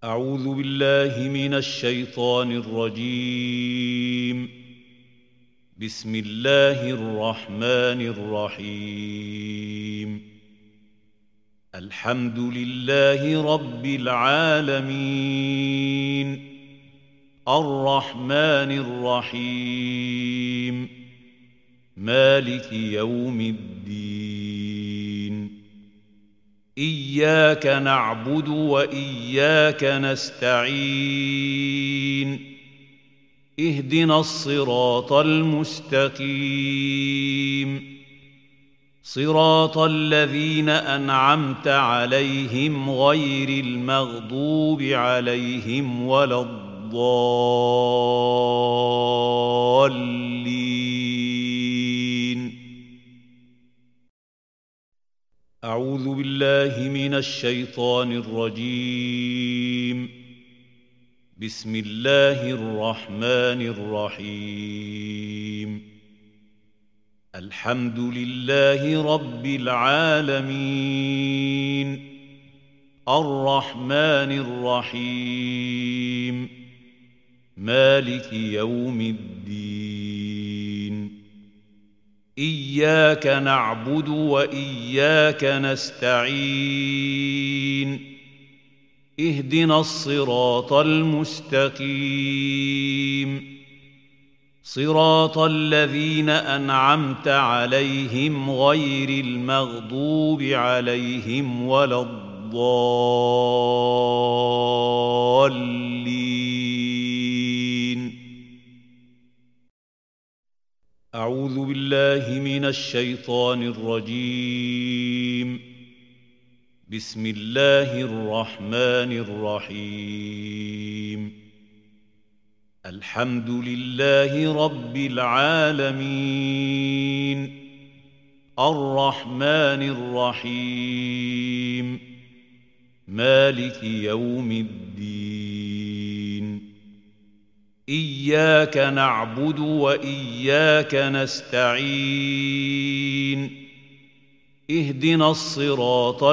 أعوذ بالله من الشيطان الرجيم. بسم الله الرحمن الرحيم. الحمد لله رب العالمين، الرحمن الرحيم، مالك يوم الدين. إياك نعبد وإياك نستعين. اهدنا الصراط المستقيم، صراط الذين أنعمت عليهم غير المغضوب عليهم ولا الضالين. أعوذ بالله من الشيطان الرجيم. بسم الله الرحمن الرحيم. الحمد لله رب العالمين، الرحمن الرحيم، مالك يوم الدين. إياك نعبد وإياك نستعين. اهدنا الصراط المستقيم، صراط الذين أنعمت عليهم غير المغضوب عليهم ولا الضالين. أعوذ بالله من الشيطان الرجيم. بسم الله الرحمن الرحيم. الحمد لله رب العالمين، الرحمن الرحيم، مالك يوم الدين. إياك نعبد وإياك نستعين. اهدنا الصراط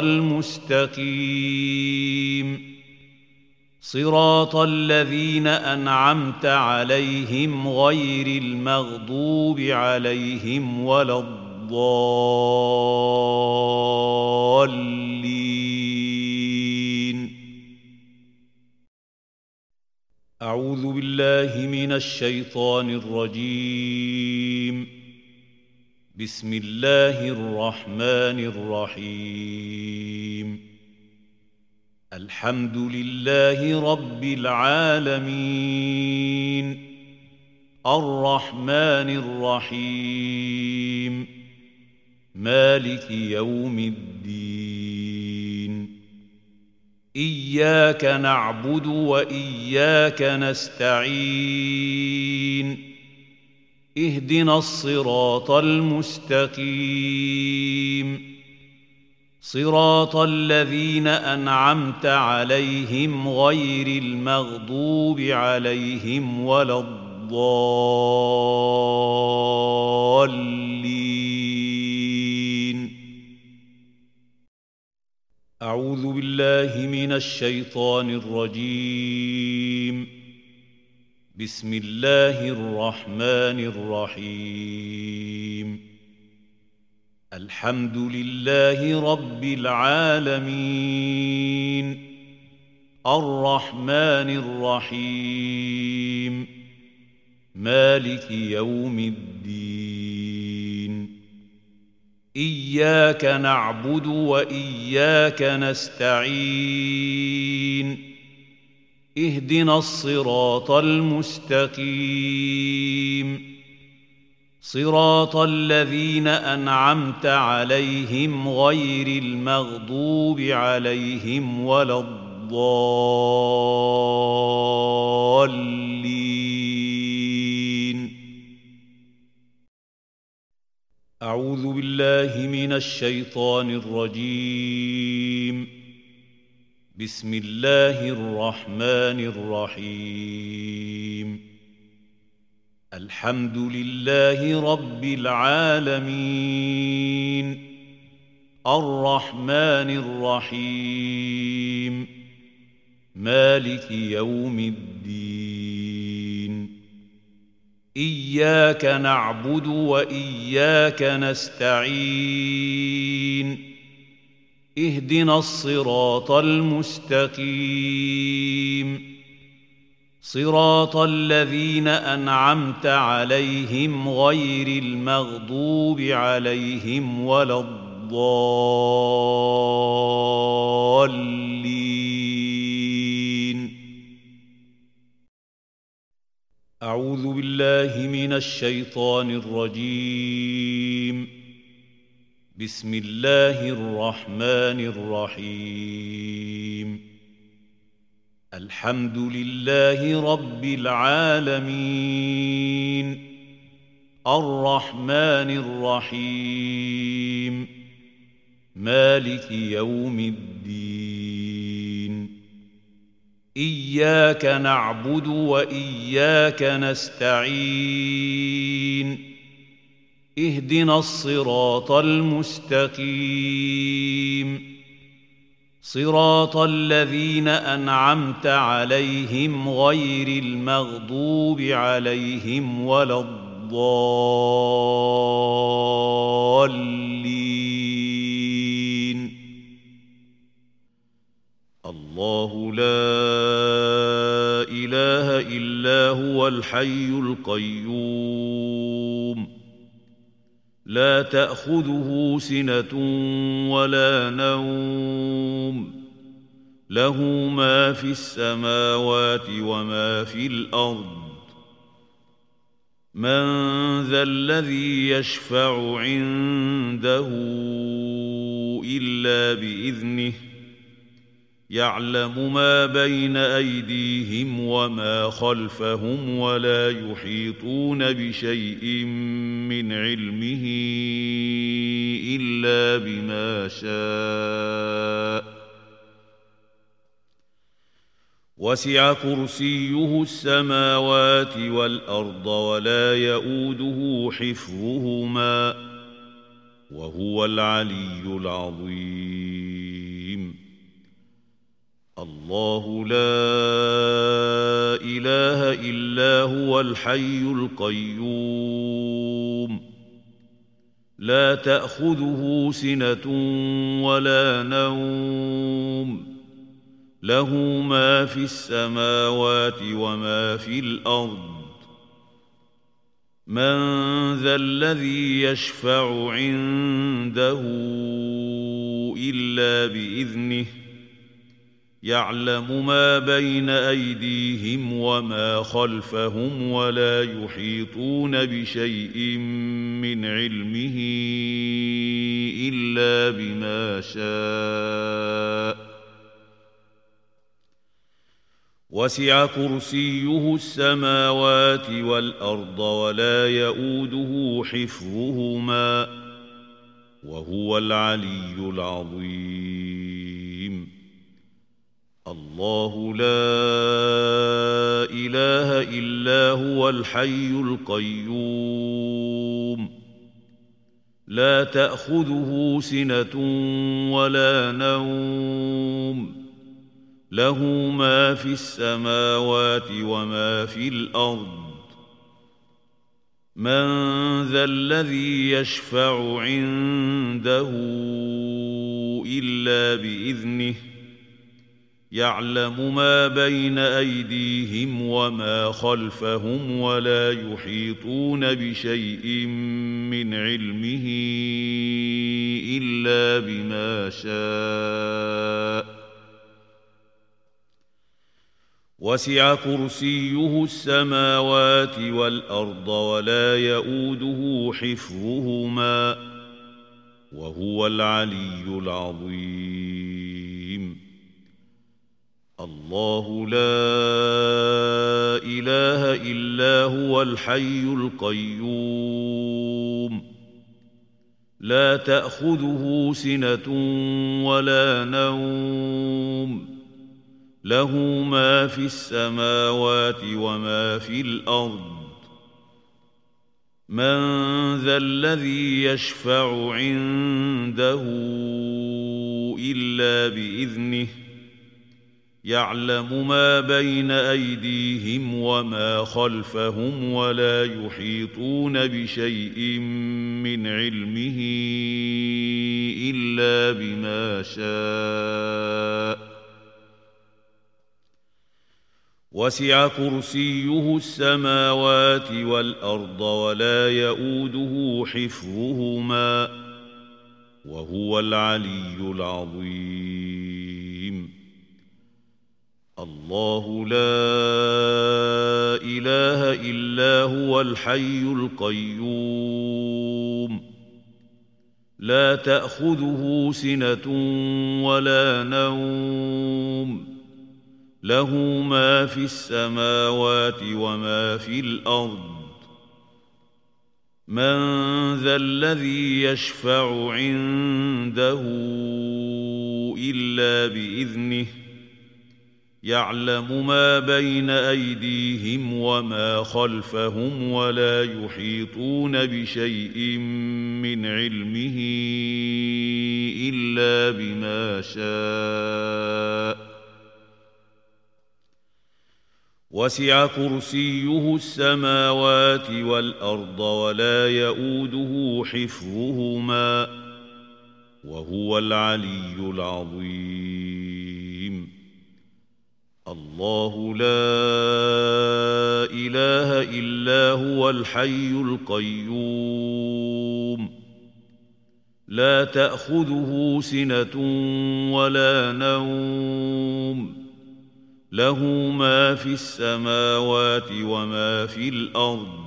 المستقيم، صراط الذين أنعمت عليهم غير المغضوب عليهم ولا الضالين. أعوذ بالله من الشيطان الرجيم. بسم الله الرحمن الرحيم. الحمد لله رب العالمين، الرحمن الرحيم، مالك يوم الدين. إياك نعبد وإياك نستعين. اهدنا الصراط المستقيم، صراط الذين أنعمت عليهم غير المغضوب عليهم ولا الضالين. أعوذ بالله من الشيطان الرجيم. بسم الله الرحمن الرحيم. الحمد لله رب العالمين، الرحمن الرحيم، مالك يوم الدين. إياك نعبد وإياك نستعين. اهدنا الصراط المستقيم، صراط الذين أنعمت عليهم غير المغضوب عليهم ولا الضالين. أعوذ بالله من الشيطان الرجيم. بسم الله الرحمن الرحيم. الحمد لله رب العالمين، الرحمن الرحيم، مالك يوم الدين إياك نعبد وإياك نستعين اهدنا الصراط المستقيم صراط الذين أنعمت عليهم غير المغضوب عليهم ولا الضالين. أعوذ بالله من الشيطان الرجيم. بسم الله الرحمن الرحيم. الحمد لله رب العالمين الرحمن الرحيم مالك يوم الدين إياك نعبد وإياك نستعين اهدنا الصراط المستقيم صراط الذين أنعمت عليهم غير المغضوب عليهم ولا الضالين. الله لا إله إلا هو الحي القيوم لا تأخذه سنة ولا نوم له ما في السماوات وما في الأرض من ذا الذي يشفع عنده إلا بإذنه يعلم ما بين أيديهم وما خلفهم ولا يحيطون بشيء من علمه إلا بما شاء وسع كرسيه السماوات والأرض ولا يؤوده حفظهما وهو العلي العظيم. الله لا إله إلا هو الحي القيوم لا تأخذه سنة ولا نوم له ما في السماوات وما في الأرض من ذا الذي يشفع عنده إلا بإذنه يعلم ما بين أيديهم وما خلفهم ولا يحيطون بشيء من علمه إلا بما شاء وسع كرسيه السماوات والأرض ولا يؤوده حفظهما وهو العلي العظيم. الله لا إله إلا هو الحي القيوم لا تأخذه سنة ولا نوم له ما في السماوات وما في الأرض من ذا الذي يشفع عنده إلا بإذنه يعلم ما بين أيديهم وما خلفهم ولا يحيطون بشيء من علمه إلا بما شاء وسع كرسيه السماوات والأرض ولا يؤوده حفظهما وهو العلي العظيم. الله لا إله إلا هو الحي القيوم لا تأخذه سنة ولا نوم له ما في السماوات وما في الأرض من ذا الذي يشفع عنده إلا بإذنه يعلم ما بين أيديهم وما خلفهم ولا يحيطون بشيء من علمه إلا بما شاء وسع كرسيه السماوات والأرض ولا يؤوده حفظهما وهو العلي العظيم الله لا إله إلا هو الحي القيوم لا تأخذه سنة ولا نوم له ما في السماوات وما في الأرض من ذا الذي يشفع عنده إلا بإذنه يعلم ما بين أيديهم وما خلفهم ولا يحيطون بشيء من علمه إلا بما شاء وسع كرسيه السماوات والأرض ولا يؤوده حفظهما وهو العلي العظيم الله لا إله إلا هو الحي القيوم لا تأخذه سنة ولا نوم له ما في السماوات وما في الأرض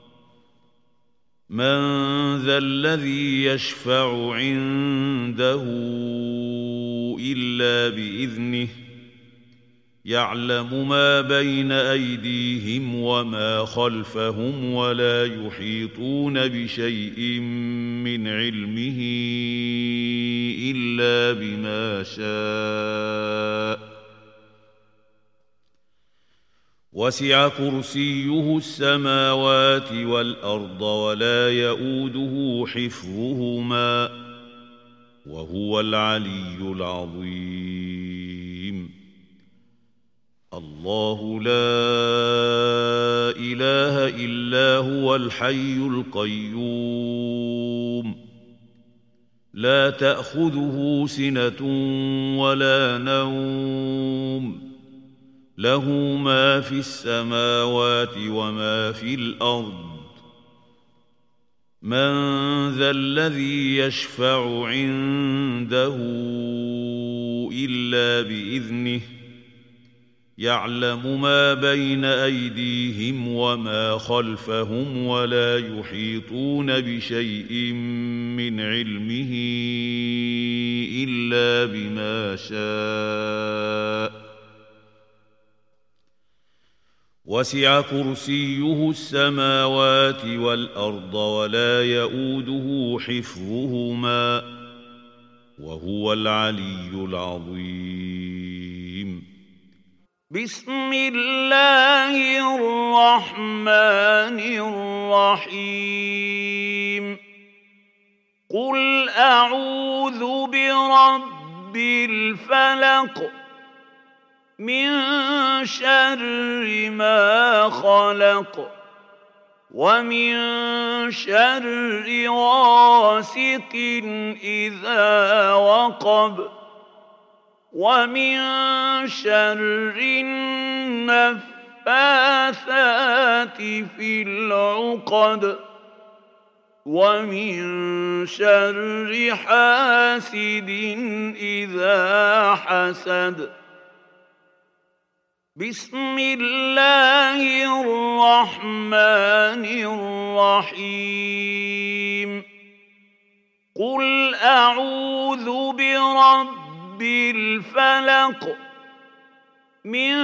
من ذا الذي يشفع عنده إلا بإذنه يعلم ما بين أيديهم وما خلفهم ولا يحيطون بشيء من علمه إلا بما شاء وسع كرسيه السماوات والأرض ولا يؤوده حفظهما وهو العلي العظيم الله لا إله إلا هو الحي القيوم لا تأخذه سنة ولا نوم له ما في السماوات وما في الأرض من ذا الذي يشفع عنده إلا بإذنه يعلم ما بين أيديهم وما خلفهم ولا يحيطون بشيء من علمه إلا بما شاء وسع كرسيه السماوات والأرض ولا يؤوده حفظهما وهو العلي العظيم بسم الله الرحمن الرحيم قل أعوذ برب الفلق من شر ما خلق ومن شر غاسق إذا وقب ومن شر النفاثات في العقد ومن شر حاسد إذا حسد بسم الله الرحمن الرحيم قل أعوذ برب الفلق من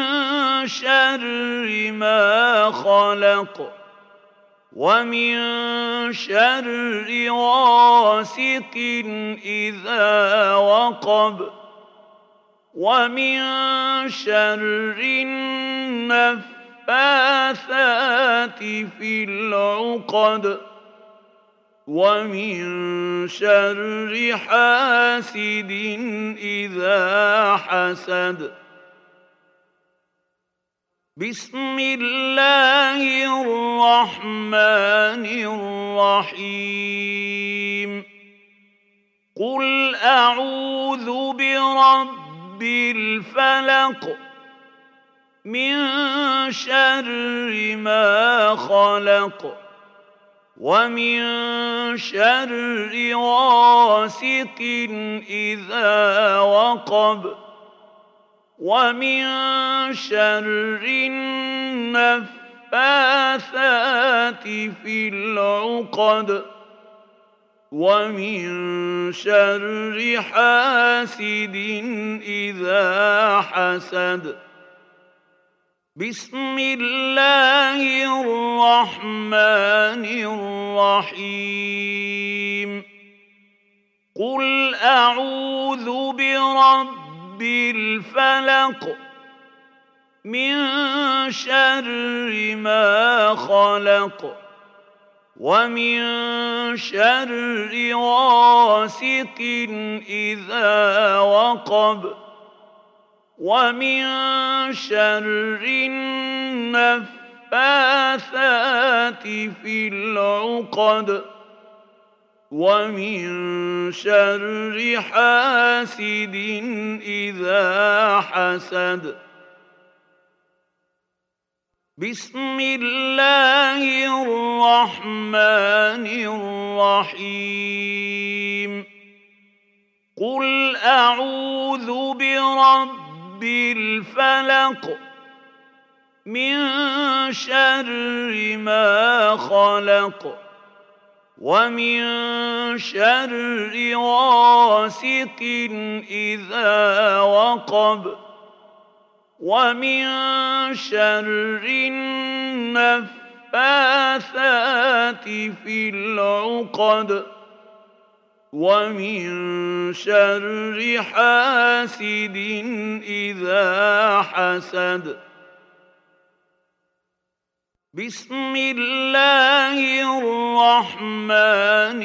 شر ما خلق ومن شر غاسق إذا وقب ومن شر النفاثات في العقد ومن شر حاسد إذا حسد بسم الله الرحمن الرحيم قل أعوذ برب الفلق من شر ما خلق ومن شر غاسق إذا وقب ومن شر النفاثات في العقد ومن شر حاسد إذا حسد بسم الله الرحمن الرحيم قل أعوذ برب الفلق من شر ما خلق ومن شر غاسق إذا وقب ومن شر النفاثات في العقد ومن شر حاسد إذا حسد بسم الله الرحمن الرحيم قل أعوذ برب الفلق من شر ما خلق ومن شر غاسق إذا وقب ومن شر النفاثات في العقد ومن شر حاسد إذا حسد بسم الله الرحمن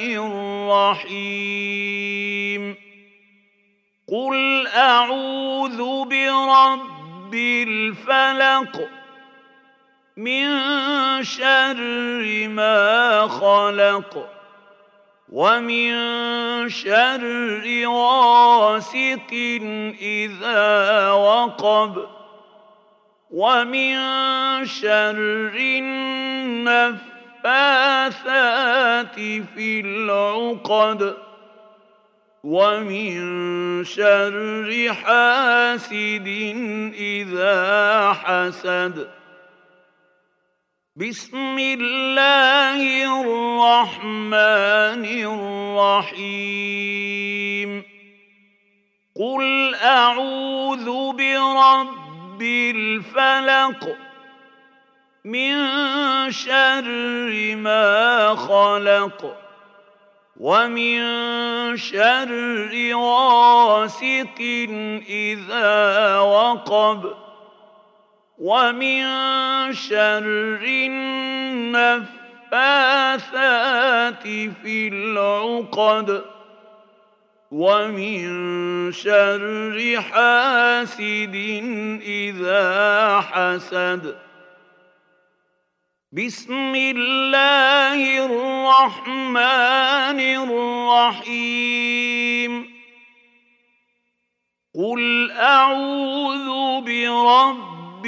الرحيم قل أعوذ برب الفلق من شر ما خلق ومن شر غاسق إذا وقب ومن شر النفاثات في العقد ومن شر حاسد إذا حسد بسم الله الرحمن الرحيم قل أعوذ برب الفلق من شر ما خلق ومن شر غاسق إذا وقب ومن شر النفاثات في العقد ومن شر حاسد إذا حسد بسم الله الرحمن الرحيم قل أعوذ برب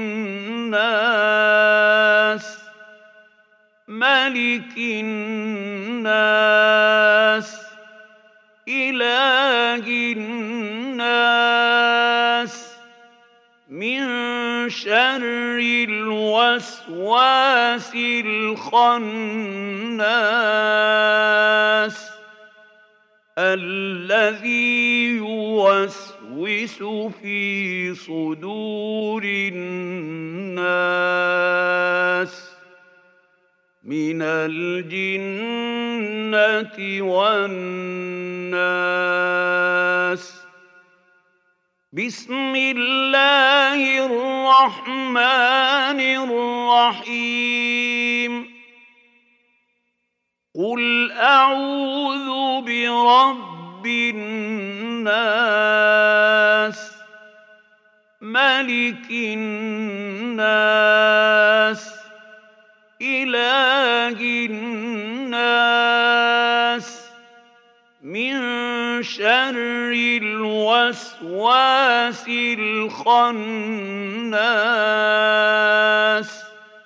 الناس ملك الناس إله الناس من شر الوسواس الخناس الذي يوسوس في صدور الناس من الجنة والناس بسم الله الرحمن الرحيم قل أعوذ برب الناس ملك الناس إله الناس من شر الوسواس الخناس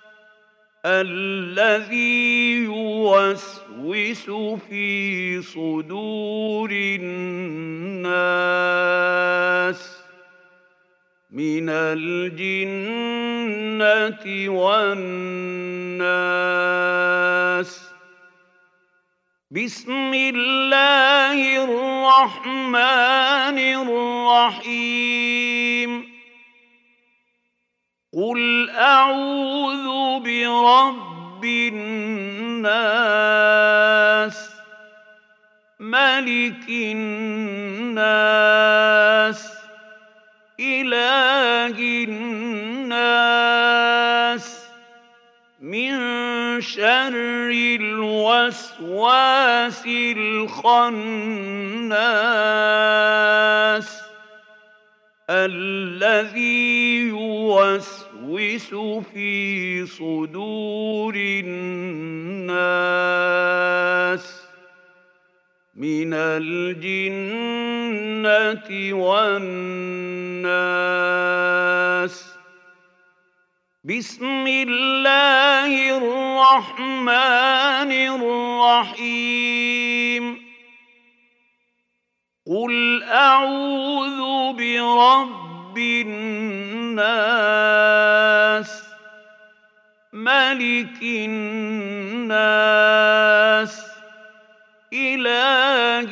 الذي يوسوس في صدور الناس من الجنة والناس. بسم الله الرحمن الرحيم. قل أعوذ برب الناس ملك الناس إله الناس من شر الوسواس الخناس الذي يوسوس في صدور الناس من الجنة والناس. بسم الله الرحمن الرحيم. قل أعوذ برب الناس ملك الناس إله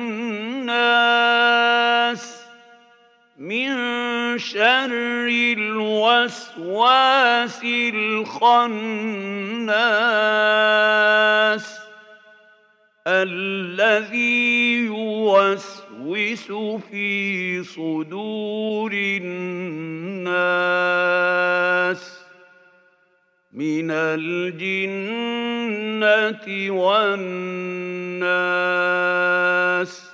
الناس من شر الوسواس الخناس الذي يوسوس في صدور الناس من الجنة والناس.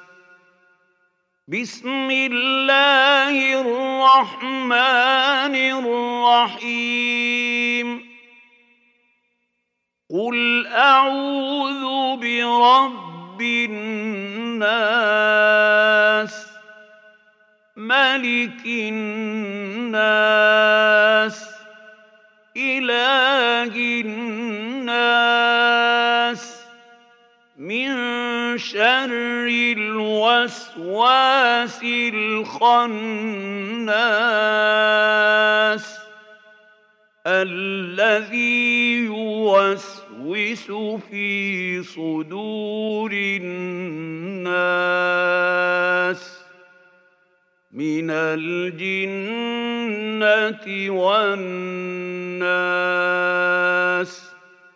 بسم الله الرحمن الرحيم. قل أعوذ برب الناس ملك الناس إله الناس من شر الوسواس الخناس الذي يوسوس في صدور الناس من الجنة والناس.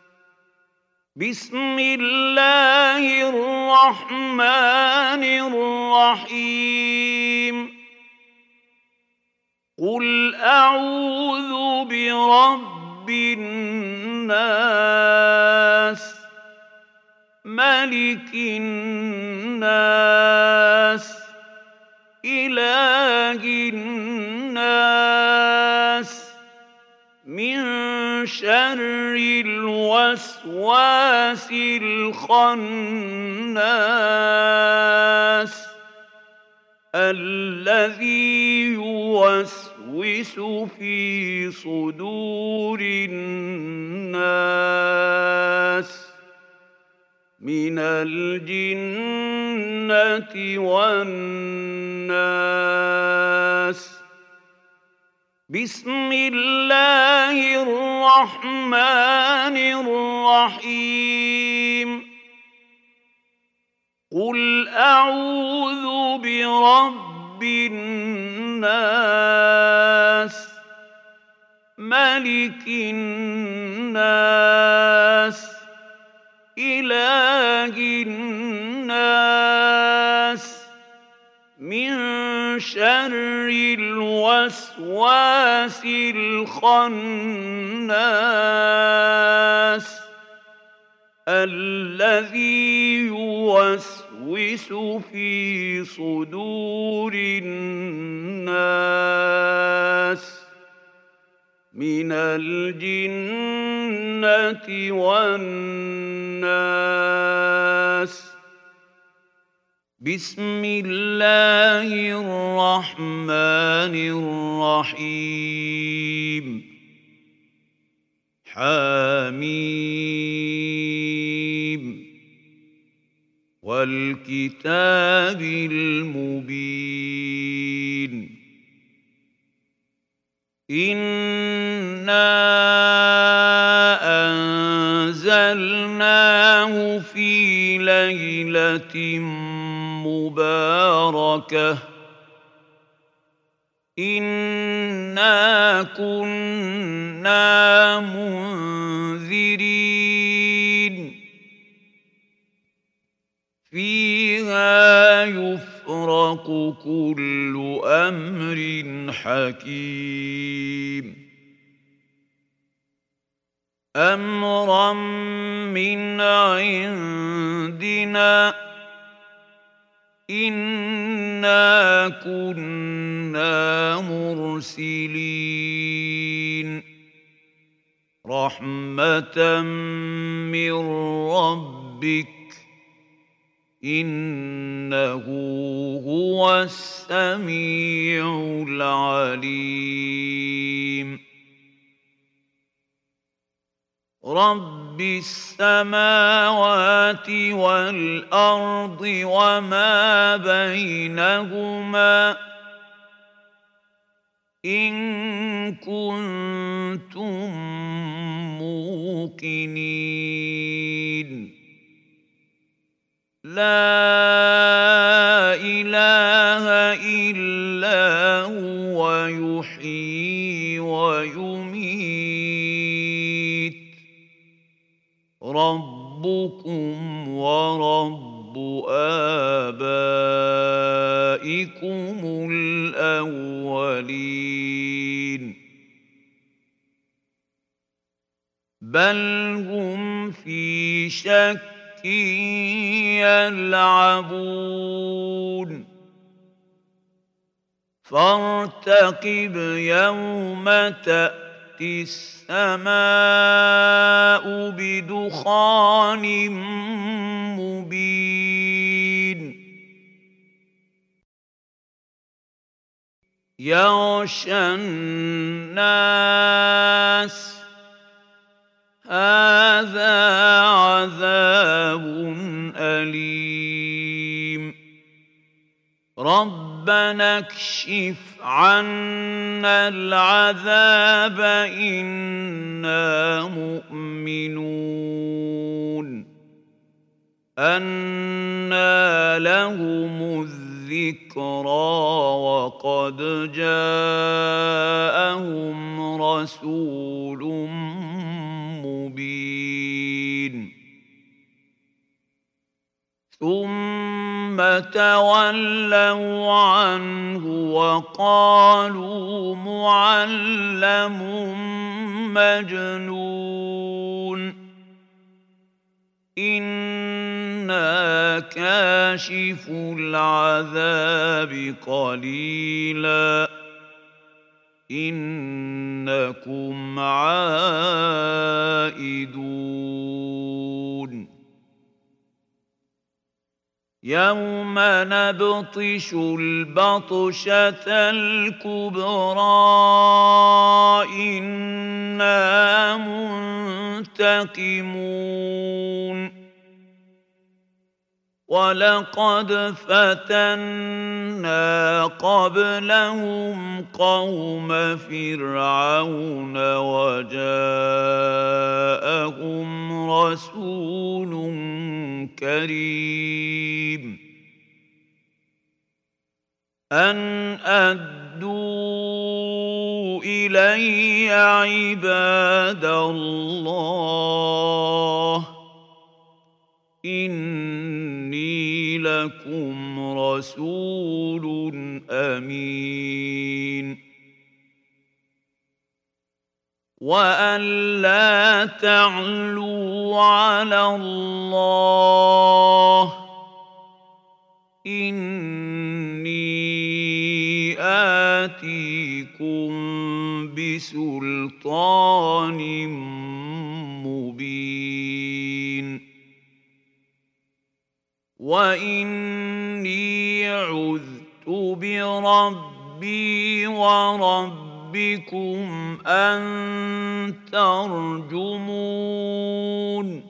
بسم الله الرحمن الرحيم. قل أعوذ برب الناس ملك الناس إله الناس من شر الوسواس الخناس الذي يوسوس في صدور الناس من الجنة والناس. بسم الله الرحمن الرحيم. قل أعوذ برب الناس ملك الناس إله الناس من شر الوسواس الخناس الذي يوسوس في صدور الناس من الجنة والناس. بسم الله الرحمن الرحيم. حميم والكتاب المبين. إنا أنزلناه في ليلة مباركة إنا كنا منذرين فيها يفرق كل أمر حكيم أمرا من عندنا إنا كنا مرسلين رحمة من ربك إنه هو السميع العليم. رب السماوات والأرض وما بينهما إن كنتم موقنين. لا إله إلا هو يحيي ويميت ربكم ورب آبائكم الأولين بل هم في شك يلعبون فارتقب يوم تأتي السماء بدخان مبين يغشى الناس هذا عذاب أليم ربنا اكشف عنا العذاب إنا مؤمنون أنى لهم الذكرى وقد جاءهم رسول مبين ثم تولوا عنه وقالوا معلم مجنون إنا كاشف العذاب قليلا إنكم عائدون يوم نبطش البطشة الكبرى إنا منتقمون ولقد فتنا قبلهم قوم فرعون وجاءهم رسول كريم أن أدوا إلي عباد الله إني لكم رسول أمين وألا تعلوا على الله إني آتيكم بسلطان مبين وإني عذت بربي وربكم أن ترجمون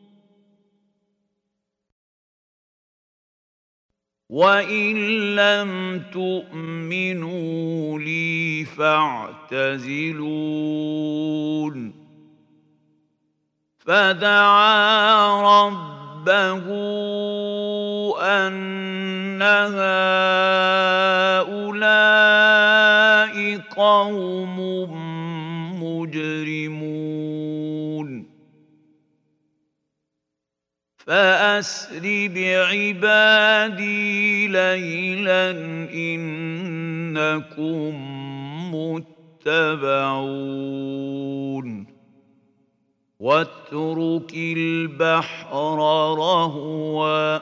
وإن لم تؤمنوا لي فاعتزلون فدعا ربه أن هؤلاء قوم مجرمون فأسر بعبادي ليلا إنكم متبعون واترك البحر رهوا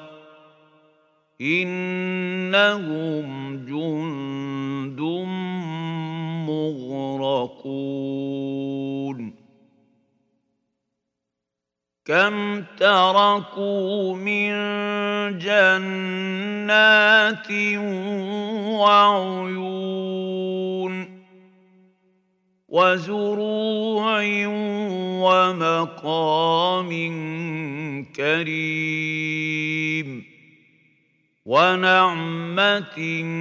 إنهم جند مغرقون كم تركوا من جنات وعيون وزروع ومقام كريم ونعمة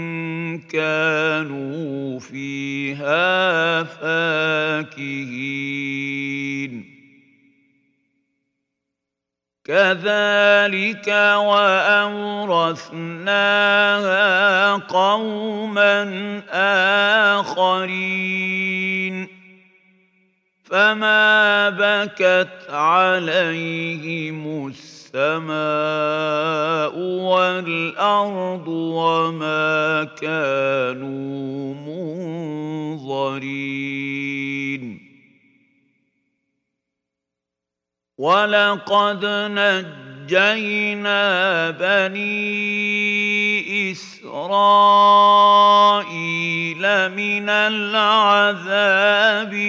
كانوا فيها فاكهين كذلك وأورثناها قوما آخرين فما بكت عليهم السماء والأرض وما كانوا منظرين ولقد نجينا بني إسرائيل من العذاب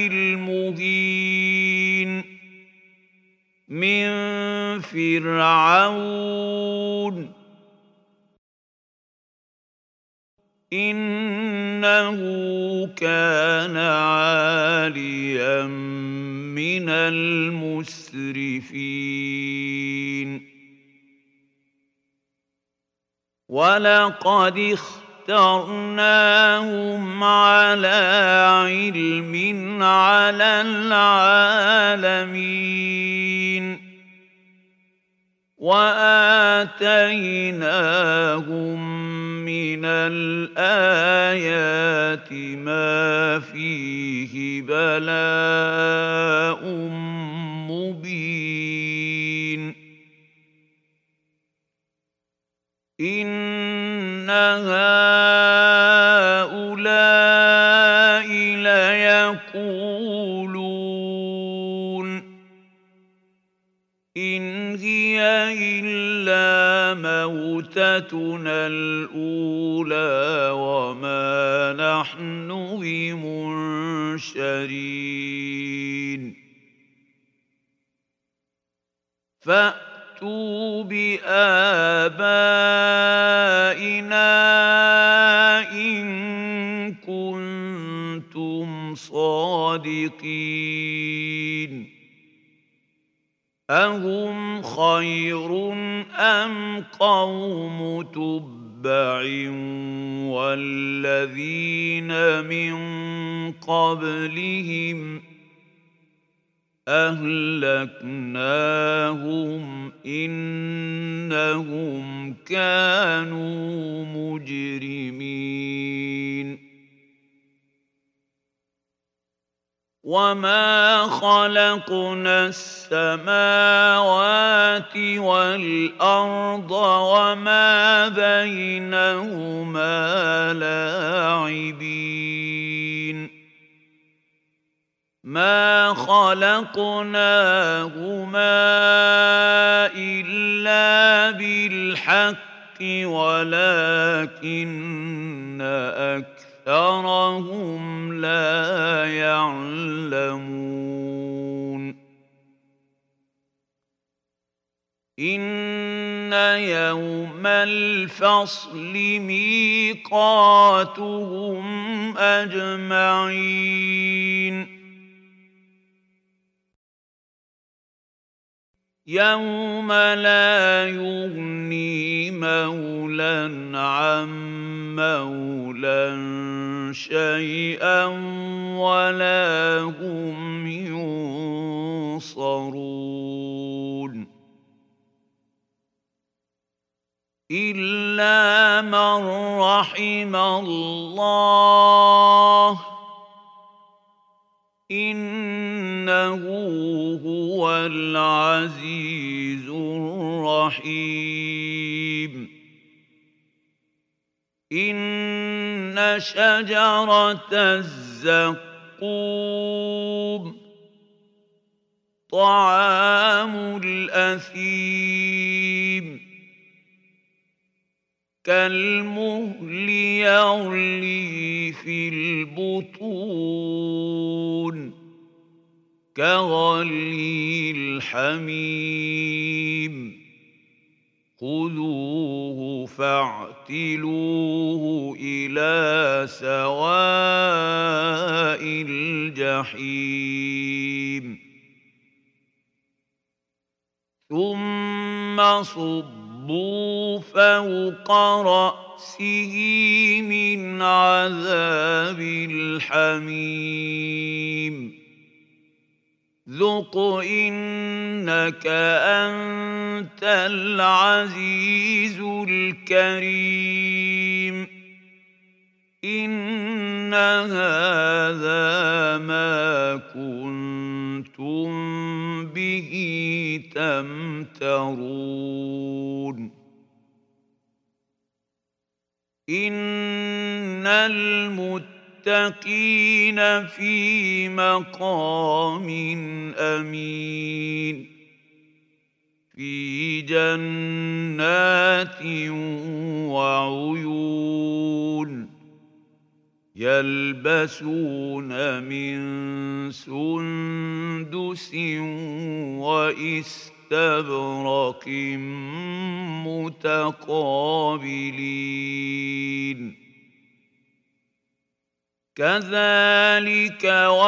المهين من فرعون إنه كان عاليا من المسرفين ولقد اخترناهم على علم على العالمين وآتيناهم من الآيات ما فيه بلاء مبين إن هؤلاء ليقولون إن هي إلا موتتنا الأولى وما نحن بمنشرين فأتوا بآبائنا إن كنتم صادقين أهم خير أم قوم تبع والذين من قبلهم أهلكناهم إنهم كانوا مجرمين وما خلقنا السماوات والأرض وما بينهما لاعبين ما خلقناهما إلا بالحق ولكن أكثرهم لا يعلمون إن يوم الفصل ميقاتهم أجمعين يوم لا يغني مولى عن مولى شيئا ولا هم ينصرون إلا من رحم الله إنه هو العزيز الرحيم إن شجرة الزقوم طعام الأثيم كالمهل يغلي في البطون كغلي الحميم خذوه فاعتلوه إلى سواء الجحيم ثم صبوا فوق رأسه من عذاب الحميم ذق إنك أنت العزيز الكريم إن هذا ما كنتم به تمترون إن المتقين في مقام أمين في جنات وعيون يلبسون من سندس واستبرق متقابلين كذلك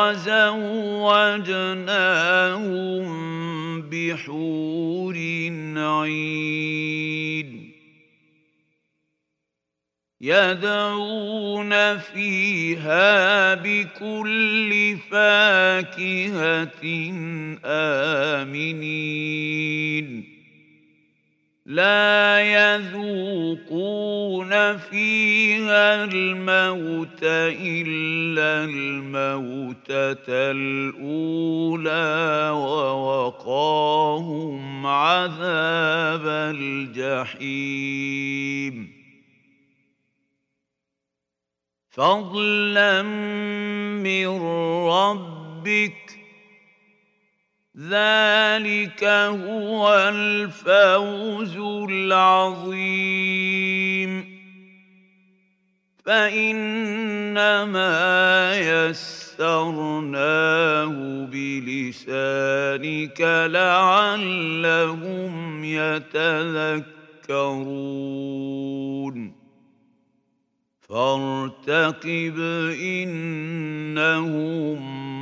وزوجناهم بحور عين يدعون فيها بكل فاكهة آمنين لا يذوقون فيها الموت إلا الموتة الأولى ووقاهم عذاب الجحيم فضلا من ربك ذلك هو الفوز العظيم فإنما يسرناه بلسانك لعلهم يتذكرون فارتقب إنهم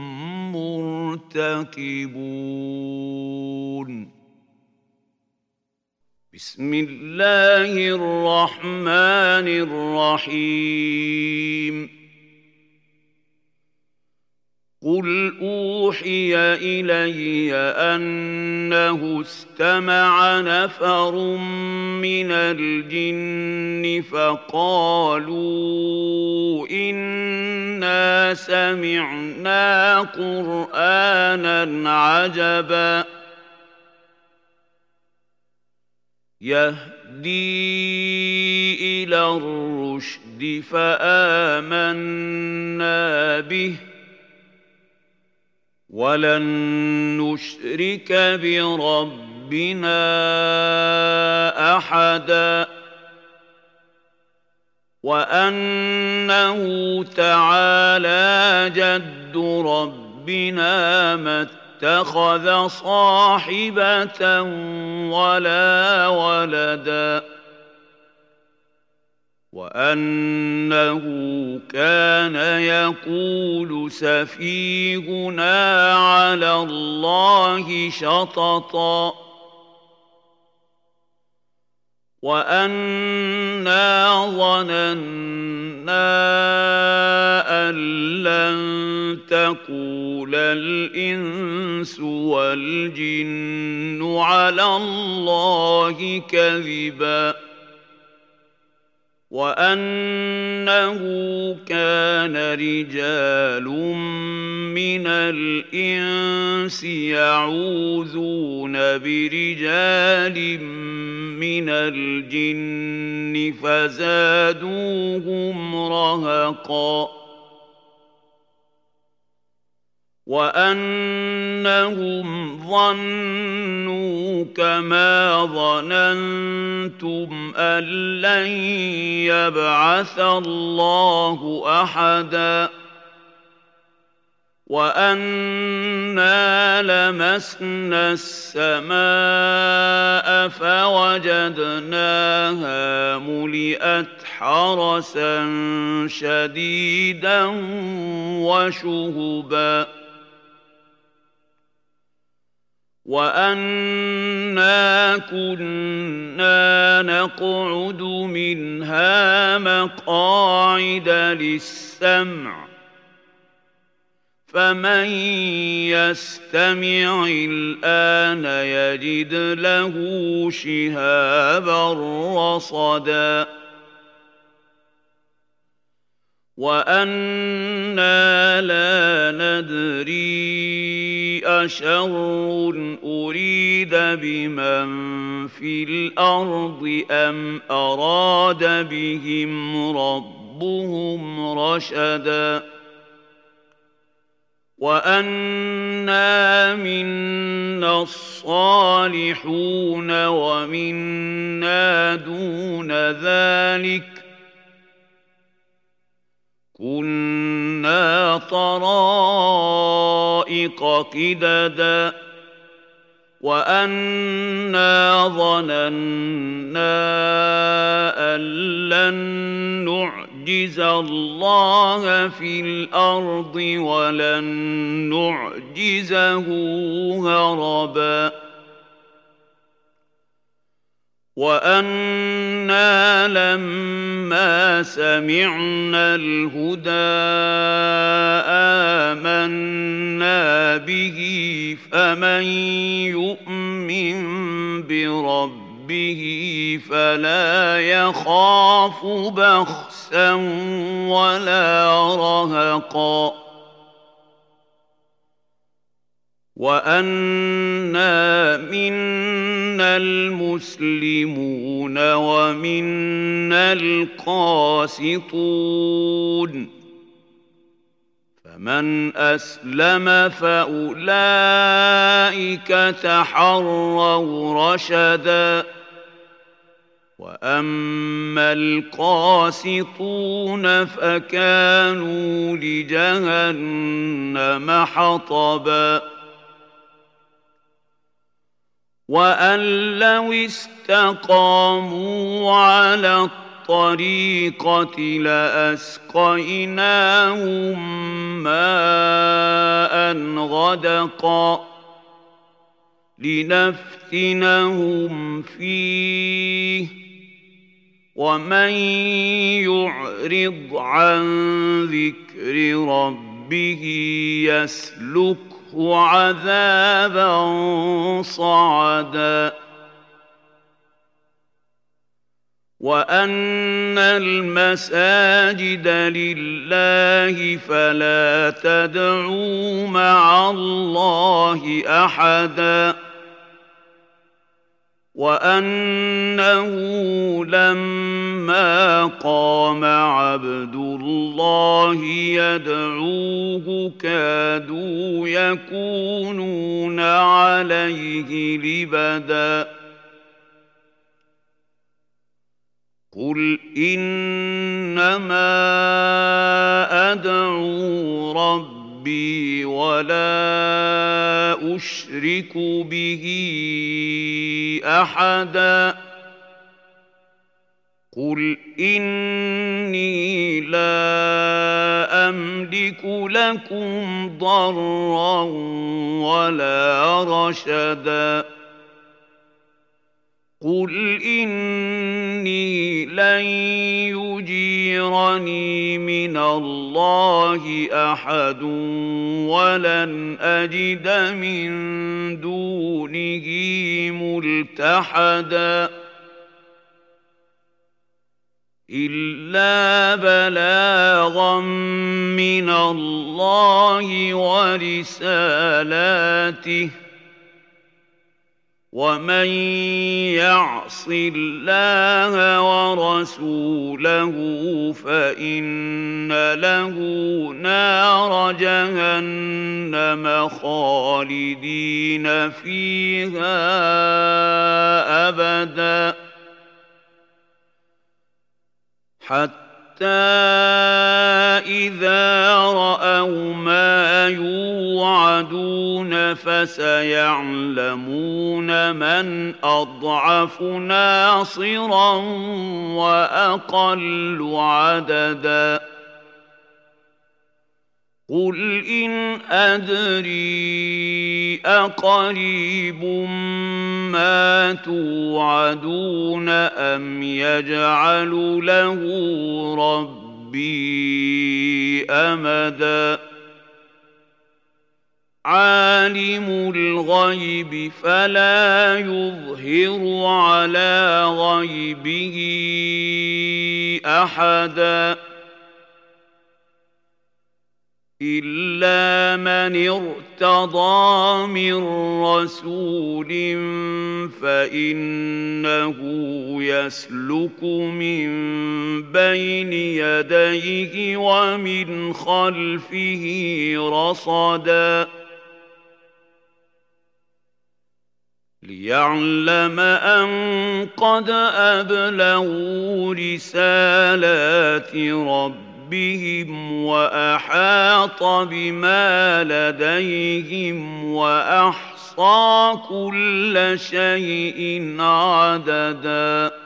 مرتقبون بسم الله الرحمن الرحيم قل أوحي إلي أنه استمع نفر من الجن فقالوا إنا سمعنا قرآنا عجبا يهدي إلى الرشد فآمنا به ولن نشرك بربنا أحدا وأنه تعالى جد ربنا ما اتخذ صاحبة ولا ولدا وأنه كان يقول سفيهنا على الله شططا وأنا ظننا أن لن تقول الإنس والجن على الله كذبا وأنه كان رجال من الإنس يعوذون برجال من الجن فزادوهم رهقا وأنهم ظنوا كما ظننتم أن لن يبعث الله أحدا وأنا لمسنا السماء فوجدناها ملئت حرسا شديدا وشهبا وأنا كنا نقعد منها مقاعد للسمع فمن يستمع الآن يجد له شهابا رصدا وأنا لا ندري أشر أريد بمن في الأرض أم أراد بهم ربهم رشدا وأنا منا الصالحون ومنا دون ذلك كنا طرائق قددا وأنا ظننا أن لن نعجز الله في الأرض ولن نعجزه هربا وأنا لما سمعنا الهدى آمنا به فمن يؤمن بربه فلا يخاف بخسا ولا رهقا وأنا منا المسلمون ومنا القاسطون فمن أسلم فأولئك تحروا رشدا وأما القاسطون فكانوا لجهنم حطبا وأن لو استقاموا على الطريقة لأسقيناهم ماء غدقا لنفتنهم فيه ومن يعرض عن ذكر ربه يسلكه عذابا صعدا وأن المساجد لله فلا تدعوا مع الله أحدا وأنه لما قام عبد الله يدعوه كادوا يكونون عليه لبدا قل إنما أدعو ربي ولا أشرك به أحدا قل إني لا أملك لكم ضرا ولا رشدا قل إني لن يجيرني من الله أحد ولن أجد من دونه ملتحدا إلا بلاغا من الله ورسالاته ومن يعص الله ورسوله فإن له نار جهنم خالدين فيها أبدا حتى إذا رأوا ما يوعدون فسيعلمون من أضعف ناصرا وأقل عددا قل إن أدري أقريب ما توعدون أم يجعل له ربي أمدا عالم الغيب فلا يظهر على غيبه أحدا إلا من ارتضى من رسول فإنه يسلك من بين يديه ومن خلفه رصدا ليعلم أن قد أبلغوا رسالات ربهم وأحاط بما لديهم وأحصى كل شيء عددا